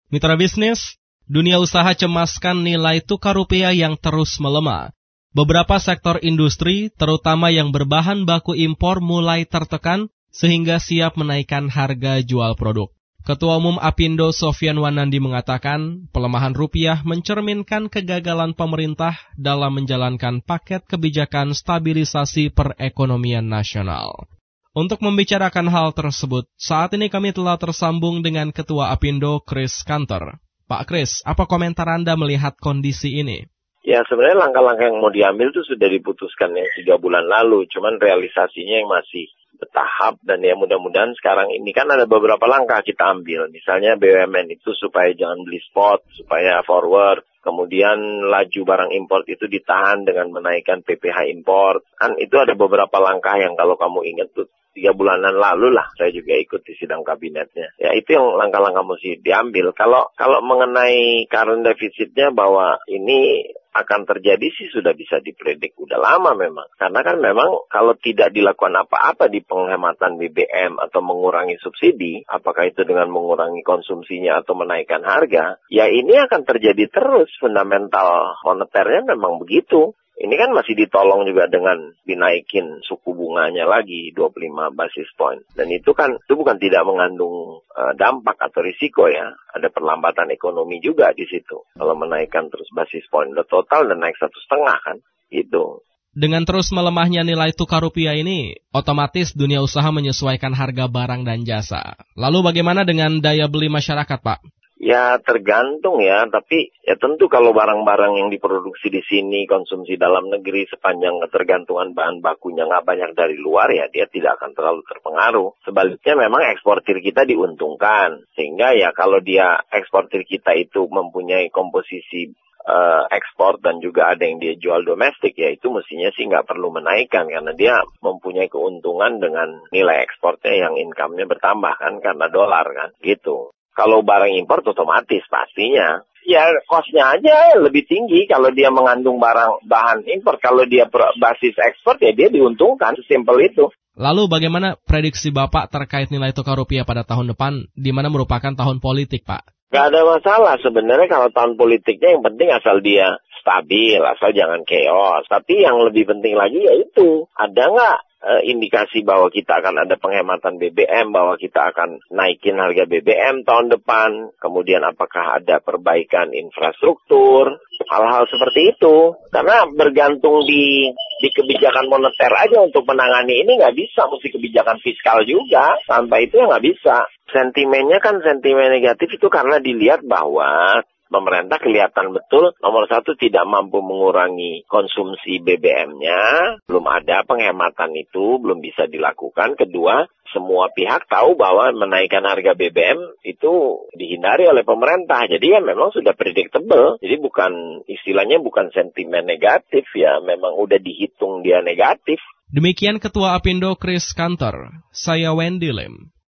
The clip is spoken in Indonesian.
Mitra bisnis, dunia usaha cemaskan nilai tukar rupiah yang terus melemah. Beberapa sektor industri, terutama yang berbahan baku impor, mulai tertekan sehingga siap menaikkan harga jual produk. Ketua Umum Apindo Sofyan Wanandi mengatakan, pelemahan rupiah mencerminkan kegagalan pemerintah dalam menjalankan paket kebijakan stabilisasi perekonomian nasional. Untuk membicarakan hal tersebut, saat ini kami telah tersambung dengan Ketua Apindo, Chris Kantor. Pak Chris, apa komentar Anda melihat kondisi ini? Ya, sebenarnya langkah-langkah yang mau diambil itu sudah diputuskan 3 bulan lalu, cuman realisasinya yang masih bertahap, dan ya mudah-mudahan sekarang ini kan ada beberapa langkah kita ambil. Misalnya BUMN itu supaya jangan beli spot, supaya forward. Kemudian laju barang impor itu ditahan dengan menaikkan PPh impor. Kan itu ada beberapa langkah yang kalau kamu ingat tuh 3 bulanan lalu lah saya juga ikut di sidang kabinetnya. Ya itu yang langkah-langkah mesti diambil. Kalau mengenai current deficitnya bahwa ini akan terjadi sih sudah bisa dipredik udah lama memang. Karena kan memang kalau tidak dilakukan apa-apa di penghematan BBM atau mengurangi subsidi, apakah itu dengan mengurangi konsumsinya atau menaikkan harga, ya ini akan terjadi terus. Fundamental moneternya memang begitu. Ini kan masih ditolong juga dengan dinaikin suku bunganya lagi 25 basis point. Dan itu bukan tidak mengandung dampak atau risiko ya. Ada perlambatan ekonomi juga di situ. Kalau menaikkan terus basis point, udah total dan naik 1,5 kan, gitu. Dengan terus melemahnya nilai tukar rupiah ini, otomatis dunia usaha menyesuaikan harga barang dan jasa. Lalu bagaimana dengan daya beli masyarakat, Pak? Ya tergantung ya, tapi ya tentu kalau barang-barang yang diproduksi di sini, konsumsi dalam negeri sepanjang ketergantungan bahan bakunya nggak banyak dari luar ya dia tidak akan terlalu terpengaruh. Sebaliknya memang eksportir kita diuntungkan, sehingga ya kalau dia eksportir kita itu mempunyai komposisi ekspor dan juga ada yang dia jual domestik, ya itu mestinya sih nggak perlu menaikkan karena dia mempunyai keuntungan dengan nilai ekspornya yang income-nya bertambah kan karena dolar kan gitu. Kalau barang impor otomatis pastinya. Ya cost-nya aja lebih tinggi kalau dia mengandung bahan impor. Kalau dia basis ekspor ya dia diuntungkan, sesimpel itu. Lalu bagaimana prediksi Bapak terkait nilai tukar rupiah pada tahun depan, di mana merupakan tahun politik, Pak? Gak ada masalah sebenarnya kalau tahun politiknya, yang penting asal dia stabil, asal jangan chaos. Tapi yang lebih penting lagi yaitu, ada nggak indikasi bahwa kita akan ada penghematan BBM, bahwa kita akan naikin harga BBM tahun depan, kemudian apakah ada perbaikan infrastruktur, hal-hal seperti itu. Karena bergantung di kebijakan moneter aja untuk menangani ini nggak bisa, mesti kebijakan fiskal juga, tanpa itu ya nggak bisa. Sentimennya kan sentimen negatif itu karena dilihat bahwa pemerintah kelihatan betul, nomor 1 tidak mampu mengurangi konsumsi BBM-nya, belum ada penghematan itu, belum bisa dilakukan. Kedua, semua pihak tahu bahwa menaikkan harga BBM itu dihindari oleh pemerintah. Jadi ya memang sudah predictable. Jadi istilahnya bukan sentimen negatif ya, memang udah dihitung dia negatif. Demikian Ketua Apindo Chris Kantor, saya Wendy Lim.